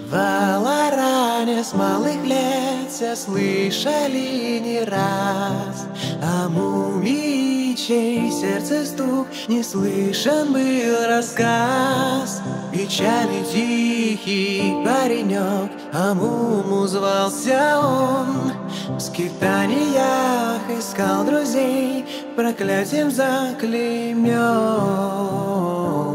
В Аларане с малых лет все слышали не раз о мумии, чей сердце стук не слышен был рассказ. Печальный тихий паренек, а Муму звался он. В скитаниях искал друзей, проклятием заклеймен.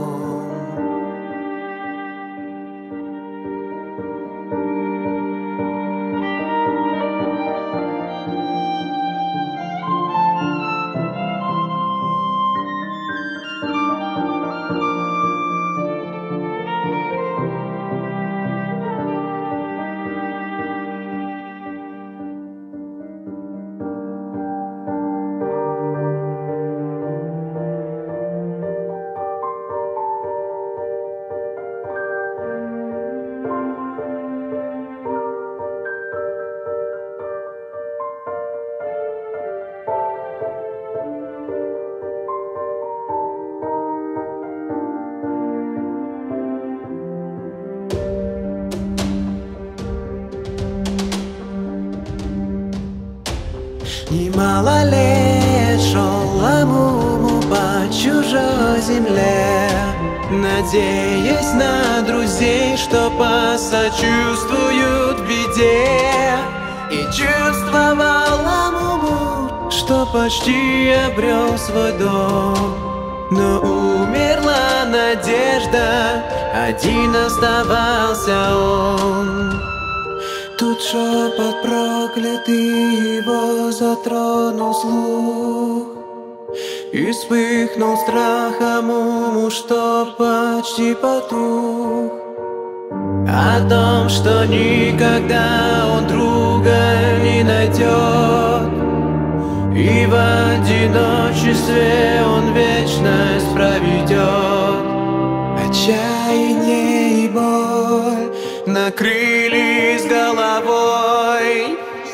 Немало лет шел Муму по чужой земле, надеясь на друзей, что посочувствуют в беде. И чувствовала Муму, что почти обрел свой дом. Но умерла надежда, один оставался он. Тут шепот проклятый его затронул слух, и вспыхнул страхом Муму, что почти потух. О том, что никогда он друга не найдет, и в одиночестве он вечность проведет. Отчаяние и боль накрыли с головой.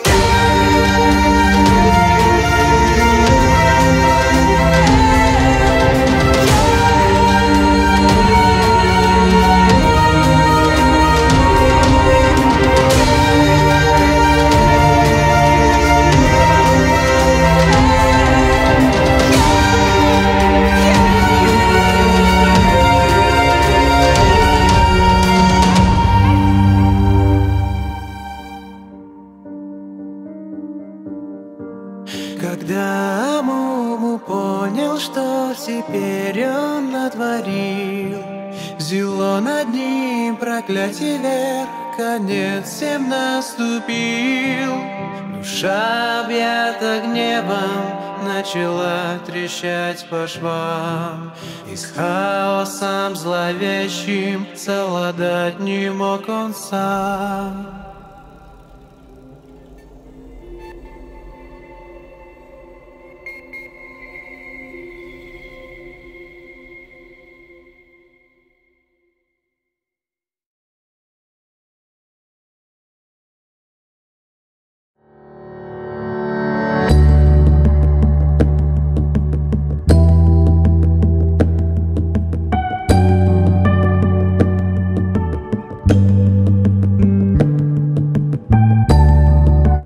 Когда Муму понял, что теперь он натворил, взяло над ним проклятие вверх, конец всем наступил. Душа, объята гневом, начала трещать по швам, и с хаосом зловещим совладать не мог он сам.